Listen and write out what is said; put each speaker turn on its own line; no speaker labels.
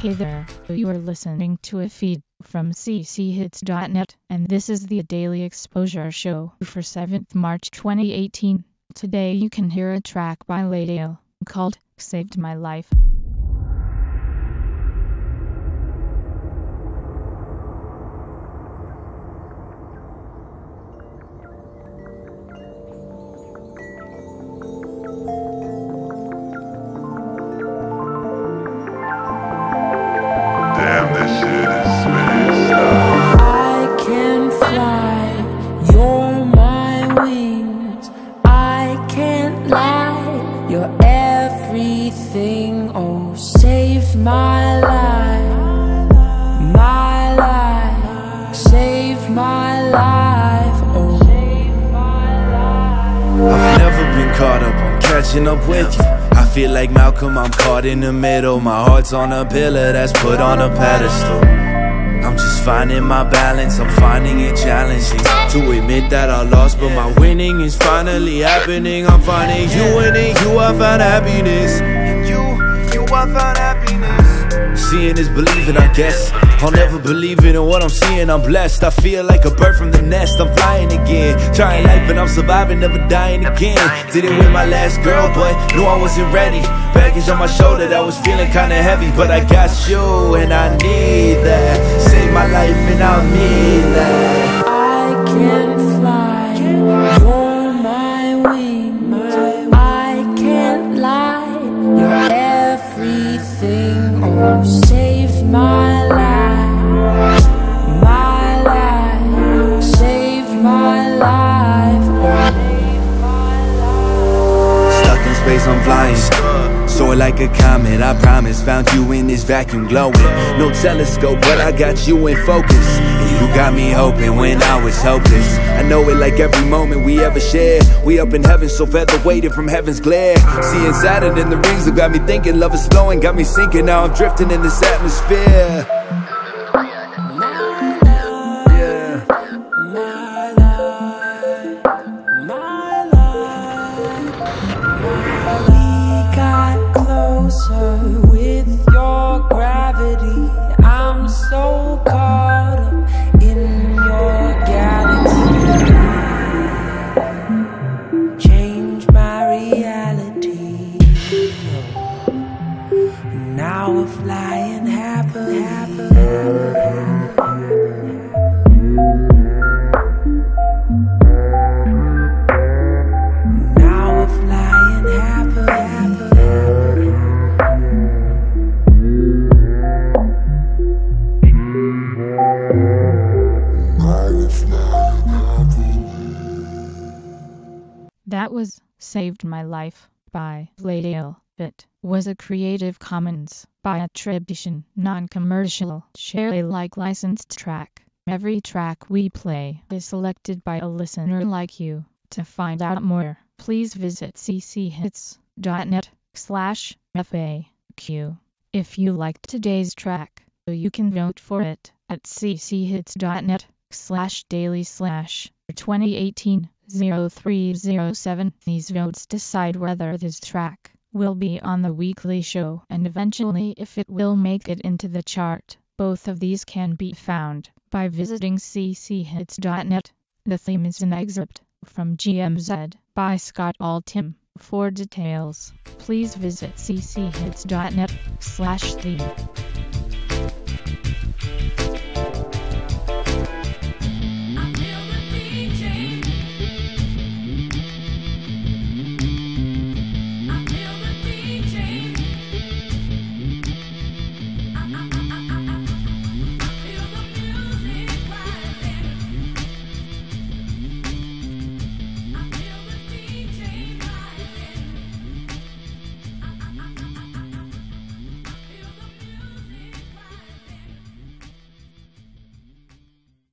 Hey there, you are listening to a feed from cchits.net, and this is the Daily Exposure Show for 7th March 2018. Today you can hear a track by Laydale called Saved My Life.
Damn, this shit is spaced out.
I can fly, you're my wings. I can't lie, you're everything. Oh, save my life, save my life. Oh,
I've never been caught up, I'm catching up with you. I feel like Malcolm, I'm caught in the middle. My heart's on a pillar that's put on a pedestal. I'm just finding my balance, I'm finding it challenging to admit that I lost, but my winning is finally happening. I'm finding you, and in you I found happiness. In you I found happiness. Seeing is believing, I guess. I'll never believe it in what I'm seeing, I'm blessed. I feel like a bird from the nest, I'm flying again. Trying life and I'm surviving, never dying again. Did it with my last girl, but knew I wasn't ready. Baggage on my shoulder that was feeling kinda heavy, but I got you and I need that. Save my life and I mean that.
I can fly, you're my wings. I can't lie, you're everything. Oh, save my life, save my life.
Stuck in space, I'm flying. Soar like a comet, I promise. Found you in this vacuum glowing. No telescope, but I got you in focus. And you got me hoping when I was hopeless. I know it like every moment we ever shared. We up in heaven, so feather weighted from heaven's glare. Seeing Saturn in the rings that got me thinking. Love is flowing, got me sinking. Now I'm drifting in this atmosphere.
With your gravity, I'm so caught up in your galaxy. Change my reality. Now we're flying happily. Now we're flying happily.
That was Saved My Life by Laydale. It was a Creative Commons by attribution, non-commercial, share Alike licensed track. Every track we play is selected by a listener like you. To find out more, please visit cchits.net/FAQ. If you liked today's track, you can vote for it at cchits.net/daily/2018-0307. These votes decide whether this track will be on the weekly show and eventually if it will make it into the chart. Both of these can be found by visiting cchits.net. The theme is an excerpt from GMZ by Scott Altham. For details, please visit cchits.net/theme.